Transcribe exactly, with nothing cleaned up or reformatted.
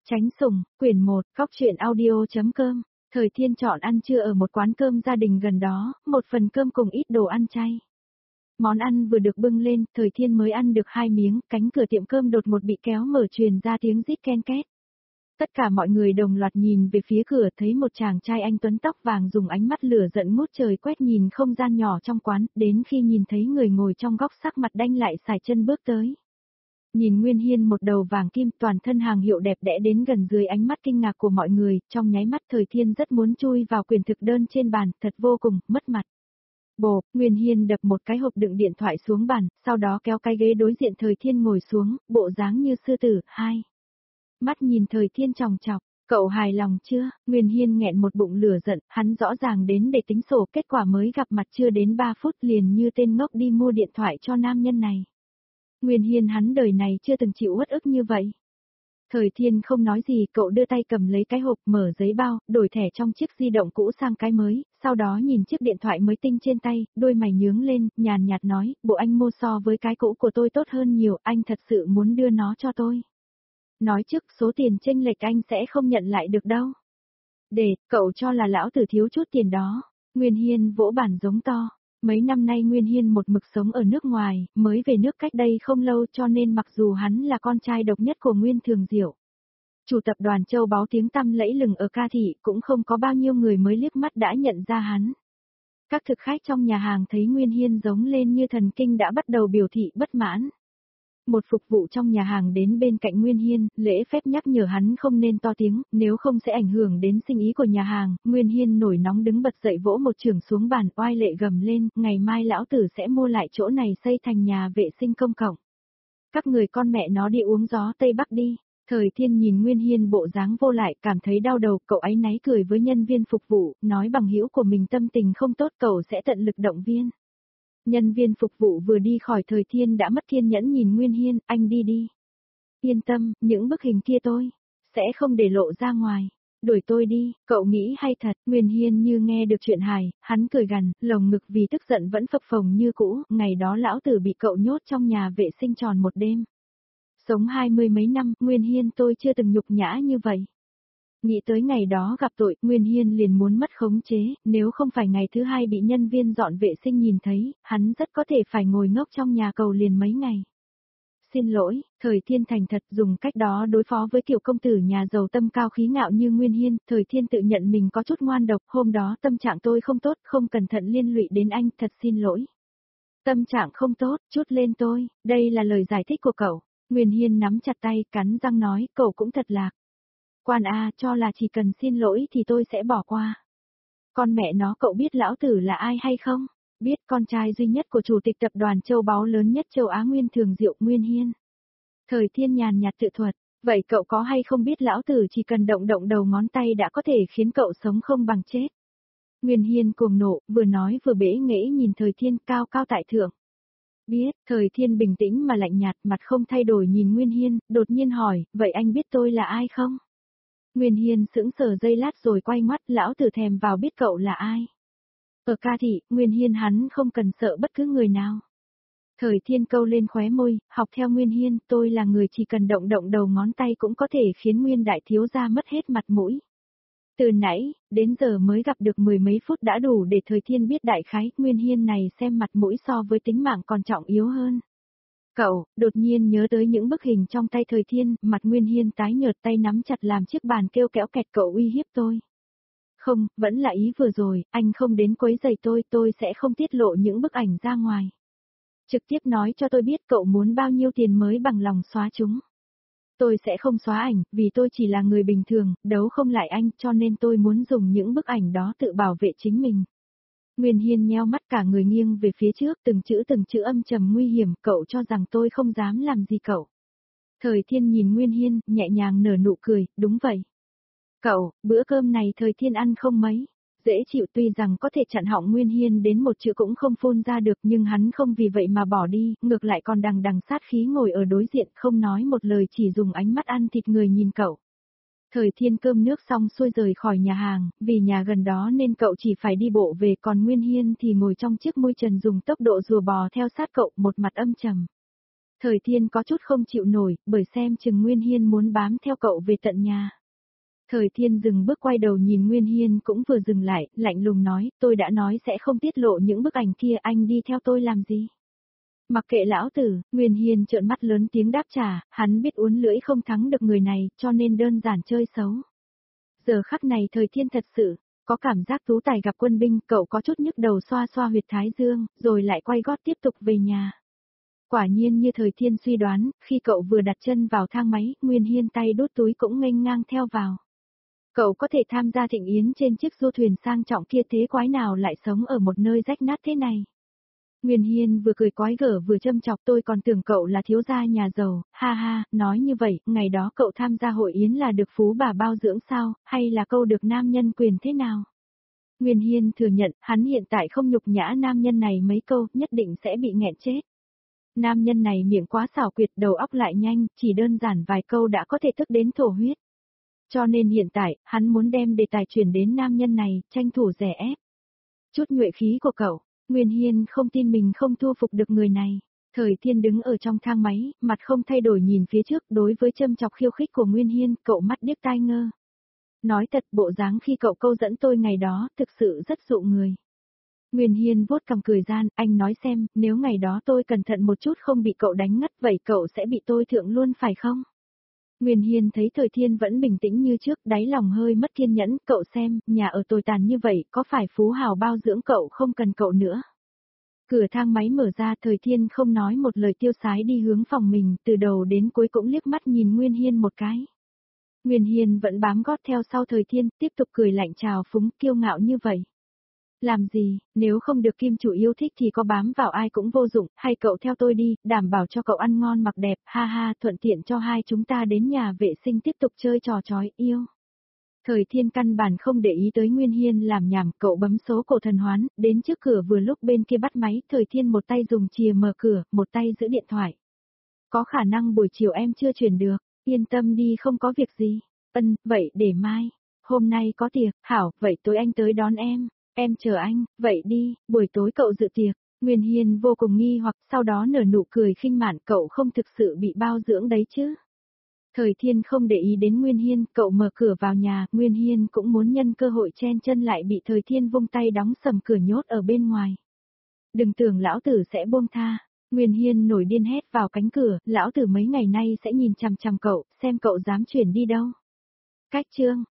Tránh sủng, quyển một, góc truyện audio.com. Thời Thiên chọn ăn trưa ở một quán cơm gia đình gần đó, một phần cơm cùng ít đồ ăn chay. Món ăn vừa được bưng lên, Thời Thiên mới ăn được hai miếng, cánh cửa tiệm cơm đột ngột bị kéo mở truyền ra tiếng rít ken két. Tất cả mọi người đồng loạt nhìn về phía cửa, thấy một chàng trai anh tuấn tóc vàng dùng ánh mắt lửa giận ngút trời quét nhìn không gian nhỏ trong quán, đến khi nhìn thấy người ngồi trong góc sắc mặt đanh lại sải chân bước tới. Nhìn Nguyên Hiên một đầu vàng kim toàn thân hàng hiệu đẹp đẽ đến gần dưới ánh mắt kinh ngạc của mọi người, trong nháy mắt Thời Thiên rất muốn chui vào quyển thực đơn trên bàn, thật vô cùng, mất mặt. Bộp, Nguyên Hiên đập một cái hộp đựng điện thoại xuống bàn, sau đó kéo cái ghế đối diện Thời Thiên ngồi xuống, bộ dáng như sư tử, hai. Mắt nhìn Thời Thiên chòng chọc, cậu hài lòng chưa? Nguyên Hiên nghẹn một bụng lửa giận, hắn rõ ràng đến để tính sổ, kết quả mới gặp mặt chưa đến ba phút liền như tên ngốc đi mua điện thoại cho nam nhân này. Nguyên Hiên hắn đời này chưa từng chịu uất ức như vậy. Thời Thiên không nói gì, cậu đưa tay cầm lấy cái hộp, mở giấy bao, đổi thẻ trong chiếc di động cũ sang cái mới, sau đó nhìn chiếc điện thoại mới tinh trên tay, đôi mày nhướng lên, nhàn nhạt nói, bộ anh mua so với cái cũ của tôi tốt hơn nhiều, anh thật sự muốn đưa nó cho tôi. Nói trước số tiền chênh lệch anh sẽ không nhận lại được đâu. Để, cậu cho là lão tử thiếu chút tiền đó. Nguyên Hiên vỗ bàn giống to. Mấy năm nay Nguyên Hiên một mực sống ở nước ngoài, mới về nước cách đây không lâu cho nên mặc dù hắn là con trai độc nhất của Nguyên Thường Diệu. Chủ tập đoàn Châu Báu tiếng tăm lẫy lừng ở Ca Thị cũng không có bao nhiêu người mới liếc mắt đã nhận ra hắn. Các thực khách trong nhà hàng thấy Nguyên Hiên giống lên như thần kinh đã bắt đầu biểu thị bất mãn. Một phục vụ trong nhà hàng đến bên cạnh Nguyên Hiên, lễ phép nhắc nhở hắn không nên to tiếng, nếu không sẽ ảnh hưởng đến sinh ý của nhà hàng. Nguyên Hiên nổi nóng đứng bật dậy vỗ một chưởng xuống bàn, oai lệ gầm lên, ngày mai lão tử sẽ mua lại chỗ này xây thành nhà vệ sinh công cộng. Các người con mẹ nó đi uống gió Tây Bắc đi. Thời Thiên nhìn Nguyên Hiên bộ dáng vô lại, cảm thấy đau đầu, cậu áy náy cười với nhân viên phục vụ, nói bằng hữu của mình tâm tình không tốt, cậu sẽ tận lực động viên. Nhân viên phục vụ vừa đi khỏi Thời Thiên đã mất kiên nhẫn nhìn Nguyên Hiên, anh đi đi. Yên tâm, những bức hình kia tôi sẽ không để lộ ra ngoài. Đuổi tôi đi, cậu nghĩ hay thật. Nguyên Hiên như nghe được chuyện hài, hắn cười gằn, lồng ngực vì tức giận vẫn phập phồng như cũ, ngày đó lão tử bị cậu nhốt trong nhà vệ sinh tròn một đêm. Sống hai mươi mấy năm, Nguyên Hiên tôi chưa từng nhục nhã như vậy. Nghĩ tới ngày đó gặp tội, Nguyên Hiên liền muốn mất khống chế, nếu không phải ngày thứ hai bị nhân viên dọn vệ sinh nhìn thấy, hắn rất có thể phải ngồi ngốc trong nhà cầu liền mấy ngày. Xin lỗi, Thời Thiên thành thật dùng cách đó đối phó với kiểu công tử nhà giàu tâm cao khí ngạo như Nguyên Hiên, Thời Thiên tự nhận mình có chút ngoan độc, hôm đó tâm trạng tôi không tốt, không cẩn thận liên lụy đến anh, thật xin lỗi. Tâm trạng không tốt, chút lên tôi, đây là lời giải thích của cậu. Nguyên Hiên nắm chặt tay, cắn răng nói, cậu cũng thật lạc. Quan A, cho là chỉ cần xin lỗi thì tôi sẽ bỏ qua. Con mẹ nó, cậu biết lão tử là ai hay không? Biết, con trai duy nhất của chủ tịch tập đoàn Châu Báu lớn nhất châu Á Nguyên Thường Diệu, Nguyên Hiên. Thời Thiên nhàn nhạt tự thuật, vậy cậu có hay không biết lão tử chỉ cần động động đầu ngón tay đã có thể khiến cậu sống không bằng chết. Nguyên Hiên cuồng nộ, vừa nói vừa bẽ nghễ nhìn Thời Thiên cao cao tại thượng. Biết, Thời Thiên bình tĩnh mà lạnh nhạt, mặt không thay đổi nhìn Nguyên Hiên, đột nhiên hỏi, vậy anh biết tôi là ai không? Nguyên Hiên sững sờ giây lát rồi quay mắt, lão tử thèm vào biết cậu là ai. Ở Ca Thị, Nguyên Hiên hắn không cần sợ bất cứ người nào. Thời Thiên câu lên khóe môi, học theo Nguyên Hiên, tôi là người chỉ cần động động đầu ngón tay cũng có thể khiến Nguyên đại thiếu gia mất hết mặt mũi. Từ nãy, đến giờ mới gặp được mười mấy phút đã đủ để Thời Thiên biết đại khái, Nguyên Hiên này xem mặt mũi so với tính mạng còn trọng yếu hơn. Cậu, đột nhiên nhớ tới những bức hình trong tay Thời Thiên, mặt Nguyên Hiên tái nhợt, tay nắm chặt làm chiếc bàn kêu kẽo kẹt, cậu uy hiếp tôi. Không, vẫn là ý vừa rồi, anh không đến quấy rầy tôi, tôi sẽ không tiết lộ những bức ảnh ra ngoài. Trực tiếp nói cho tôi biết cậu muốn bao nhiêu tiền mới bằng lòng xóa chúng. Tôi sẽ không xóa ảnh, vì tôi chỉ là người bình thường, đấu không lại anh, cho nên tôi muốn dùng những bức ảnh đó tự bảo vệ chính mình. Nguyên Hiên nheo mắt cả người nghiêng về phía trước, từng chữ từng chữ âm trầm nguy hiểm, cậu cho rằng tôi không dám làm gì cậu. Thời Thiên nhìn Nguyên Hiên, nhẹ nhàng nở nụ cười, đúng vậy. Cậu, bữa cơm này Thời Thiên ăn không mấy. Dễ chịu, tuy rằng có thể chặn họng Nguyên Hiên đến một chữ cũng không phun ra được, nhưng hắn không vì vậy mà bỏ đi, ngược lại còn đằng đằng sát khí ngồi ở đối diện không nói một lời, chỉ dùng ánh mắt ăn thịt người nhìn cậu. Thời Thiên cơm nước xong xuôi rời khỏi nhà hàng, vì nhà gần đó nên cậu chỉ phải đi bộ về, còn Nguyên Hiên thì ngồi trong chiếc mui trần dùng tốc độ rùa bò theo sát cậu, một mặt âm trầm. Thời Thiên có chút không chịu nổi, bởi xem chừng Nguyên Hiên muốn bám theo cậu về tận nhà. Thời Thiên dừng bước quay đầu nhìn Nguyên Hiên cũng vừa dừng lại, lạnh lùng nói, tôi đã nói sẽ không tiết lộ những bức ảnh kia, anh đi theo tôi làm gì? Mặc kệ lão tử, Nguyên Hiên trợn mắt lớn tiếng đáp trả, hắn biết uốn lưỡi không thắng được người này, cho nên đơn giản chơi xấu. Giờ khắc này Thời Thiên thật sự, có cảm giác tú tài gặp quân binh, cậu có chút nhức đầu xoa xoa huyệt thái dương, rồi lại quay gót tiếp tục về nhà. Quả nhiên như Thời Thiên suy đoán, khi cậu vừa đặt chân vào thang máy, Nguyên Hiên tay đút túi cũng nghênh ngang theo vào. Cậu có thể tham gia thịnh yến trên chiếc du thuyền sang trọng kia, thế quái nào lại sống ở một nơi rách nát thế này? Nguyên Hiên vừa cười quái gở vừa châm chọc, tôi còn tưởng cậu là thiếu gia nhà giàu, ha ha, nói như vậy, ngày đó cậu tham gia hội yến là được phú bà bao dưỡng sao, hay là câu được nam nhân quyền thế nào? Nguyên Hiên thừa nhận, hắn hiện tại không nhục nhã nam nhân này mấy câu, nhất định sẽ bị nghẹn chết. Nam nhân này miệng quá xảo quyệt, đầu óc lại nhanh, chỉ đơn giản vài câu đã có thể tức đến thổ huyết. Cho nên hiện tại, hắn muốn đem đề tài chuyển đến nam nhân này, tranh thủ rẻ ép. Chút nhuệ khí của cậu, Nguyên Hiên không tin mình không thu phục được người này. Thời Thiên đứng ở trong thang máy, mặt không thay đổi nhìn phía trước, đối với châm chọc khiêu khích của Nguyên Hiên, cậu mắt điếc tai ngơ. Nói thật, bộ dáng khi cậu câu dẫn tôi ngày đó, thực sự rất dụ người. Nguyên Hiên vuốt cằm cười gian, anh nói xem, nếu ngày đó tôi cẩn thận một chút không bị cậu đánh ngất, vậy cậu sẽ bị tôi thượng luôn phải không? Nguyên Hiên thấy Thời Thiên vẫn bình tĩnh như trước, đáy lòng hơi mất kiên nhẫn, cậu xem, nhà ở tồi tàn như vậy, có phải phú hào bao dưỡng cậu không cần cậu nữa? Cửa thang máy mở ra, Thời Thiên không nói một lời tiêu sái đi hướng phòng mình, từ đầu đến cuối cũng liếc mắt nhìn Nguyên Hiên một cái. Nguyên Hiên vẫn bám gót theo sau Thời Thiên, tiếp tục cười lạnh chào phúng, kiêu ngạo như vậy. Làm gì, nếu không được kim chủ yêu thích thì có bám vào ai cũng vô dụng, hay cậu theo tôi đi, đảm bảo cho cậu ăn ngon mặc đẹp, ha ha, thuận tiện cho hai chúng ta đến nhà vệ sinh tiếp tục chơi trò chói, yêu. Thời Thiên căn bản không để ý tới Nguyên Hiên làm nhảm, cậu bấm số cổ thần hoán, đến trước cửa vừa lúc bên kia bắt máy, Thời Thiên một tay dùng chìa mở cửa, một tay giữ điện thoại. Có khả năng buổi chiều em chưa chuyển được, yên tâm đi không có việc gì. Ân, vậy để mai. Hôm nay có tiệc, hảo, vậy tối anh tới đón em. Em chờ anh, vậy đi, buổi tối cậu dự tiệc. Nguyên Hiên vô cùng nghi hoặc sau đó nở nụ cười khinh mạn, cậu không thực sự bị bao dưỡng đấy chứ. Thời Thiên không để ý đến Nguyên Hiên, cậu mở cửa vào nhà, Nguyên Hiên cũng muốn nhân cơ hội chen chân lại bị Thời Thiên vung tay đóng sầm cửa nhốt ở bên ngoài. Đừng tưởng lão tử sẽ buông tha. Nguyên Hiên nổi điên hét vào cánh cửa, lão tử mấy ngày nay sẽ nhìn chằm chằm cậu, xem cậu dám chuyển đi đâu. Cách chương